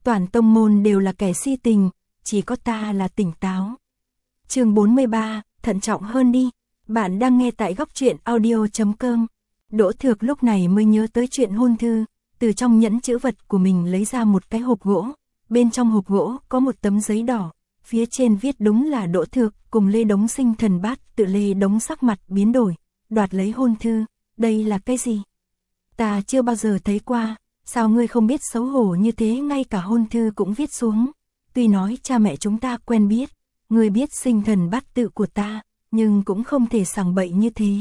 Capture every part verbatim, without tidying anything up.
toàn tông môn đều là kẻ si tình, chỉ có ta là tỉnh táo. Chương bốn mươi ba, thận trọng hơn đi. Bạn đang nghe tại góc truyện audio chấm com. Đỗ Thược lúc này mới nhớ tới chuyện hôn thư, từ trong nhẫn chữ vật của mình lấy ra một cái hộp gỗ, bên trong hộp gỗ có một tấm giấy đỏ, phía trên viết đúng là Đỗ Thược cùng Lê Đống sinh thần bát tự. Lê Đống sắc mặt biến đổi, đoạt lấy hôn thư, đây là cái gì? Ta chưa bao giờ thấy qua, sao ngươi không biết xấu hổ như thế, ngay cả hôn thư cũng viết xuống. Tuy nói cha mẹ chúng ta quen biết, ngươi biết sinh thần bát tự của ta, nhưng cũng không thể sằng bậy như thế.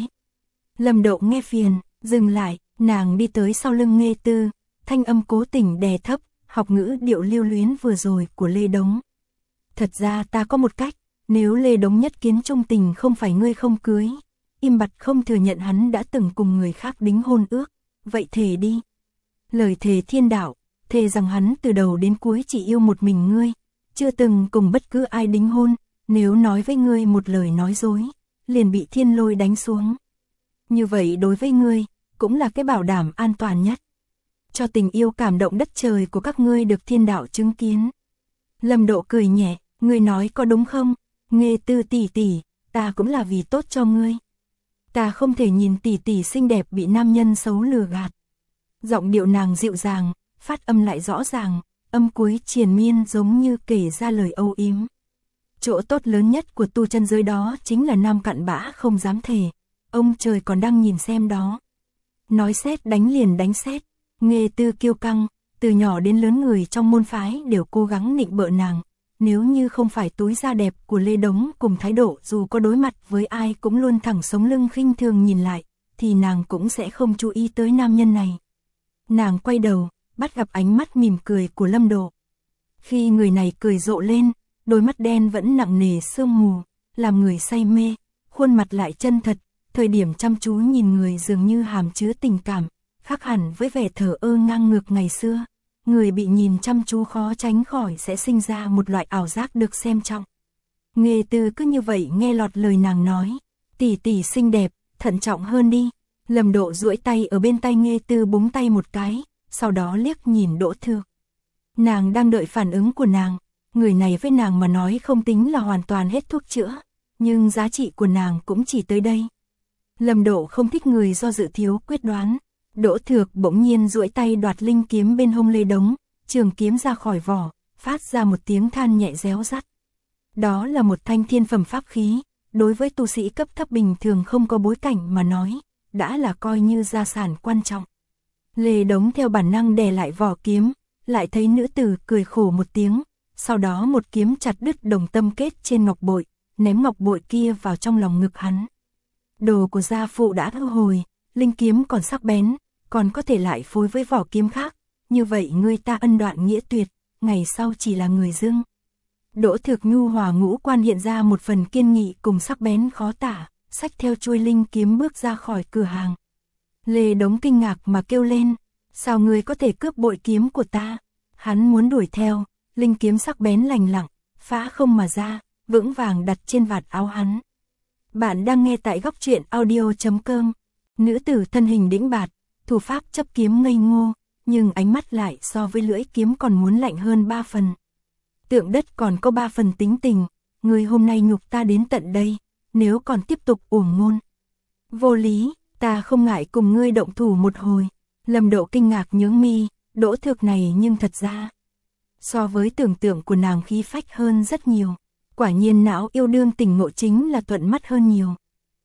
Lâm Độ nghe phiền, dừng lại, nàng đi tới sau lưng Nghê Tư, thanh âm cố tình đè thấp, học ngữ điệu lưu luyến vừa rồi của Lê Đống. Thật ra ta có một cách, nếu Lê Đống nhất kiến trung tình không phải ngươi không cưới, im bặt không thừa nhận hắn đã từng cùng người khác đính hôn ước, vậy thề đi. Lời thề thiên đạo, thề rằng hắn từ đầu đến cuối chỉ yêu một mình ngươi, chưa từng cùng bất cứ ai đính hôn, nếu nói với ngươi một lời nói dối, liền bị thiên lôi đánh xuống. Như vậy đối với ngươi, cũng là cái bảo đảm an toàn nhất. Cho tình yêu cảm động đất trời của các ngươi được thiên đạo chứng kiến. Lâm Độ cười nhẹ, ngươi nói có đúng không? Nghê Tư tỷ tỷ, ta cũng là vì tốt cho ngươi. Ta không thể nhìn tỷ tỷ xinh đẹp bị nam nhân xấu lừa gạt. Giọng điệu nàng dịu dàng, phát âm lại rõ ràng, âm cuối triền miên giống như kể ra lời âu yếm. Chỗ tốt lớn nhất của tu chân giới đó chính là nam cặn bã không dám thề, ông trời còn đang nhìn xem đó. Nói xét đánh liền đánh xét, Nghê Tư kiêu căng, từ nhỏ đến lớn người trong môn phái đều cố gắng nịnh bợ nàng. Nếu như không phải túi da đẹp của Lê Đống cùng thái độ dù có đối mặt với ai cũng luôn thẳng sống lưng khinh thường nhìn lại, thì nàng cũng sẽ không chú ý tới nam nhân này. Nàng quay đầu, bắt gặp ánh mắt mỉm cười của Lâm Độ. Khi người này cười rộ lên, đôi mắt đen vẫn nặng nề sương mù, làm người say mê, khuôn mặt lại chân thật, thời điểm chăm chú nhìn người dường như hàm chứa tình cảm, khác hẳn với vẻ thờ ơ ngang ngược ngày xưa. Người bị nhìn chăm chú khó tránh khỏi sẽ sinh ra một loại ảo giác được xem trọng. Nghê Tư cứ như vậy nghe lọt lời nàng nói, tỷ tỷ xinh đẹp, thận trọng hơn đi. Lâm Độ duỗi tay ở bên tay Nghê Tư búng tay một cái, sau đó liếc nhìn Đỗ Thược. Nàng đang đợi phản ứng của nàng, người này với nàng mà nói không tính là hoàn toàn hết thuốc chữa, nhưng giá trị của nàng cũng chỉ tới đây. Lâm Độ không thích người do dự thiếu quyết đoán. Đỗ Thược bỗng nhiên duỗi tay đoạt linh kiếm bên hông Lê Đống, trường kiếm ra khỏi vỏ, phát ra một tiếng than nhẹ réo rắt. Đó là một thanh thiên phẩm pháp khí, đối với tu sĩ cấp thấp bình thường không có bối cảnh mà nói, đã là coi như gia sản quan trọng. Lê Đống theo bản năng đè lại vỏ kiếm, lại thấy nữ tử cười khổ một tiếng, sau đó một kiếm chặt đứt đồng tâm kết trên ngọc bội, ném ngọc bội kia vào trong lòng ngực hắn. Đồ của gia phụ đã thu hồi, linh kiếm còn sắc bén, còn có thể lại phối với vỏ kiếm khác, như vậy ngươi ta ân đoạn nghĩa tuyệt, ngày sau chỉ là người dưng. Đỗ Thược nhu hòa ngũ quan hiện ra một phần kiên nghị cùng sắc bén khó tả, xách theo chuôi linh kiếm bước ra khỏi cửa hàng. Lê Đống kinh ngạc mà kêu lên, sao ngươi có thể cướp bội kiếm của ta? Hắn muốn đuổi theo, linh kiếm sắc bén lành lặng, phá không mà ra, vững vàng đặt trên vạt áo hắn. Bạn đang nghe tại góc truyện audio chấm com. Nữ tử thân hình đĩnh bạt, thủ pháp chấp kiếm ngây ngô, nhưng ánh mắt lại so với lưỡi kiếm còn muốn lạnh hơn ba phần. Tượng đất còn có ba phần tính tình, ngươi hôm nay nhục ta đến tận đây, nếu còn tiếp tục uổng ngôn. Vô lý, ta không ngại cùng ngươi động thủ một hồi. Lâm Độ kinh ngạc nhướng mi, Đỗ Thược này nhưng thật ra, so với tưởng tượng của nàng khí phách hơn rất nhiều. Quả nhiên não yêu đương tình ngộ chính là thuận mắt hơn nhiều.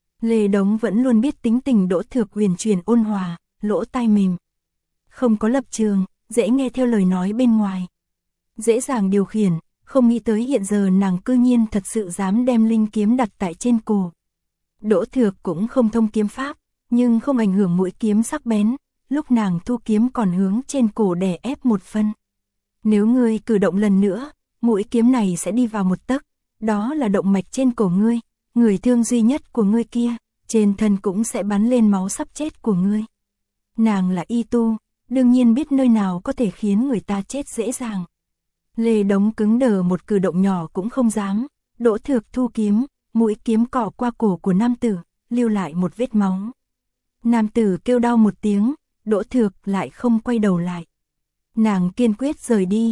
Lê Đống vẫn luôn biết tính tình Đỗ Thược huyền chuyển ôn hòa, lỗ tai mềm. Không có lập trường, dễ nghe theo lời nói bên ngoài. Dễ dàng điều khiển, không nghĩ tới hiện giờ nàng cư nhiên thật sự dám đem linh kiếm đặt tại trên cổ. Đỗ Thược cũng không thông kiếm pháp, nhưng không ảnh hưởng mũi kiếm sắc bén, lúc nàng thu kiếm còn hướng trên cổ đè ép một phân. Nếu ngươi cử động lần nữa, mũi kiếm này sẽ đi vào một tấc, đó là động mạch trên cổ ngươi, người thương duy nhất của ngươi kia, trên thân cũng sẽ bắn lên máu sắp chết của ngươi. Nàng là y tu, đương nhiên biết nơi nào có thể khiến người ta chết dễ dàng. Lê Đống cứng đờ một cử động nhỏ cũng không dám, Đỗ Thược thu kiếm, mũi kiếm cọ qua cổ của nam tử, lưu lại một vết máu. Nam tử kêu đau một tiếng, Đỗ Thược lại không quay đầu lại. Nàng kiên quyết rời đi,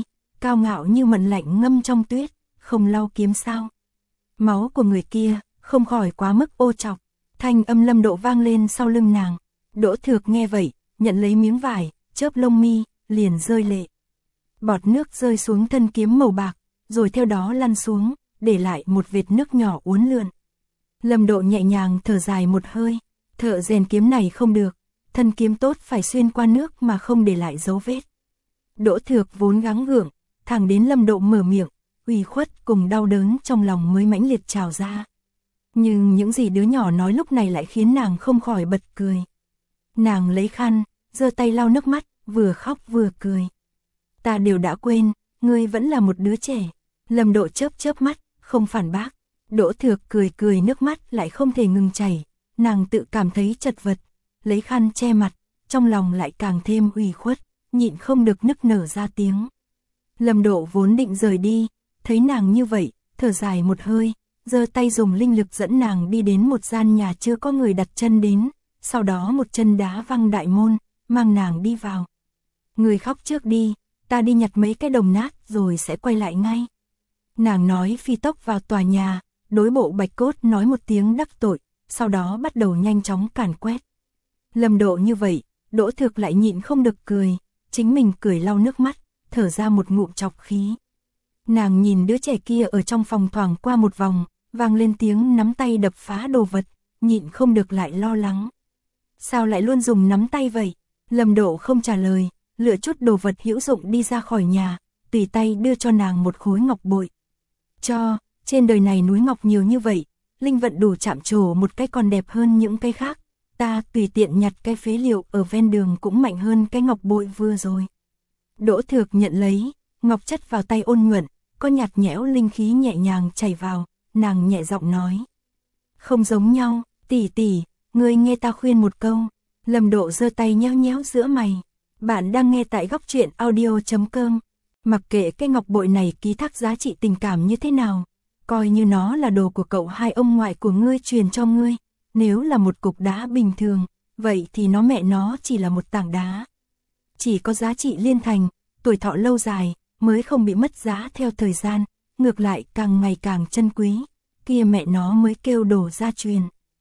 cao ngạo như mận lạnh ngâm trong tuyết, không lau kiếm sao. Máu của người kia, không khỏi quá mức ô trọc. Thanh âm Lâm Độ vang lên sau lưng nàng. Đỗ Thược nghe vậy, nhận lấy miếng vải, chớp lông mi, liền rơi lệ. Bọt nước rơi xuống thân kiếm màu bạc, rồi theo đó lăn xuống, để lại một vệt nước nhỏ uốn lượn. Lâm Độ nhẹ nhàng thở dài một hơi, thợ rèn kiếm này không được, thân kiếm tốt phải xuyên qua nước mà không để lại dấu vết. Đỗ Thược vốn gắng gượng, thẳng đến Lâm Độ mở miệng, ủy khuất cùng đau đớn trong lòng mới mãnh liệt trào ra. Nhưng những gì đứa nhỏ nói lúc này lại khiến nàng không khỏi bật cười. Nàng lấy khăn, giơ tay lau nước mắt, vừa khóc vừa cười. Ta đều đã quên, ngươi vẫn là một đứa trẻ. Lâm Độ chớp chớp mắt, không phản bác. Đỗ Thược cười cười, nước mắt lại không thể ngừng chảy. Nàng tự cảm thấy chật vật, lấy khăn che mặt, trong lòng lại càng thêm ủy khuất, nhịn không được nức nở ra tiếng. Lâm Độ vốn định rời đi, thấy nàng như vậy, thở dài một hơi, giơ tay dùng linh lực dẫn nàng đi đến một gian nhà chưa có người đặt chân đến, sau đó một chân đá văng đại môn, mang nàng đi vào. Người khóc trước đi, ta đi nhặt mấy cái đồng nát rồi sẽ quay lại ngay. Nàng nói phi tốc vào tòa nhà, đối bộ Bạch Cốt nói một tiếng đắc tội, sau đó bắt đầu nhanh chóng càn quét. Lâm Độ như vậy, Đỗ Thược lại nhịn không được cười, chính mình cười lau nước mắt, thở ra một ngụm trọc khí. Nàng nhìn đứa trẻ kia ở trong phòng thoảng qua một vòng, vang lên tiếng nắm tay đập phá đồ vật, nhịn không được lại lo lắng. Sao lại luôn dùng nắm tay vậy? Lâm Độ không trả lời, lựa chút đồ vật hữu dụng đi ra khỏi nhà, tùy tay đưa cho nàng một khối ngọc bội. Cho, trên đời này núi ngọc nhiều như vậy, linh vận đủ chạm trổ một cái còn đẹp hơn những cái khác. Ta tùy tiện nhặt cái phế liệu ở ven đường cũng mạnh hơn cái ngọc bội vừa rồi. Đỗ Thược nhận lấy, ngọc chất vào tay ôn nhuận, có nhạt nhẽo linh khí nhẹ nhàng chảy vào, nàng nhẹ giọng nói. Không giống nhau, tỷ tỷ, ngươi nghe ta khuyên một câu. Lâm Độ giơ tay nhéo nhéo giữa mày. Bạn đang nghe tại góc truyện audio chấm com. Mặc kệ cái ngọc bội này ký thác giá trị tình cảm như thế nào, coi như nó là đồ của cậu hai ông ngoại của ngươi truyền cho ngươi. Nếu là một cục đá bình thường, vậy thì nó mẹ nó chỉ là một tảng đá. Chỉ có giá trị liên thành, tuổi thọ lâu dài, mới không bị mất giá theo thời gian, ngược lại càng ngày càng chân quý, kia mẹ nó mới kêu đồ gia truyền.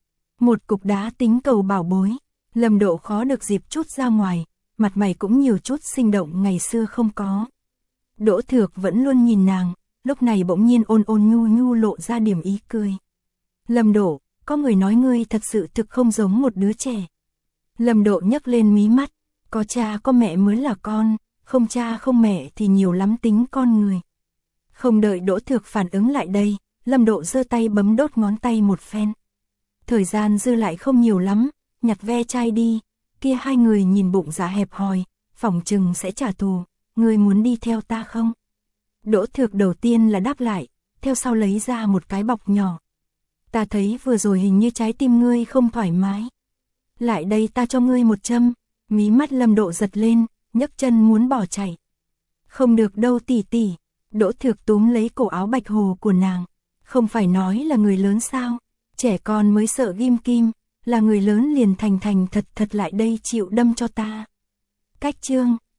Một cục đá tính cầu bảo bối, Lâm Độ khó được dịp chút ra ngoài, mặt mày cũng nhiều chút sinh động ngày xưa không có. Đỗ Thược vẫn luôn nhìn nàng, lúc này bỗng nhiên ôn ôn nhu nhu lộ ra điểm ý cười. Lâm Độ, có người nói ngươi thật sự thực không giống một đứa trẻ. Lâm Độ nhấc lên mí mắt, có cha có mẹ mới là con, không cha không mẹ thì nhiều lắm tính con người. Không đợi Đỗ Thược phản ứng lại đây, Lâm Độ giơ tay bấm đốt ngón tay một phen. Thời gian dư lại không nhiều lắm, nhặt ve chai đi, kia hai người nhìn bụng dạ hẹp hòi, phỏng chừng sẽ trả thù, ngươi muốn đi theo ta không? Đỗ Thược đầu tiên là đáp lại, theo sau lấy ra một cái bọc nhỏ. Ta thấy vừa rồi hình như trái tim ngươi không thoải mái. Lại đây ta cho ngươi một châm. Mí mắt Lâm Độ giật lên, nhấc chân muốn bỏ chạy. Không được đâu tỷ tỷ. Đỗ Thược túm lấy cổ áo bạch hồ của nàng. Không phải nói là người lớn sao? Trẻ con mới sợ ghim kim, là người lớn liền thành thành thật thật lại đây chịu đâm cho ta. Cách chương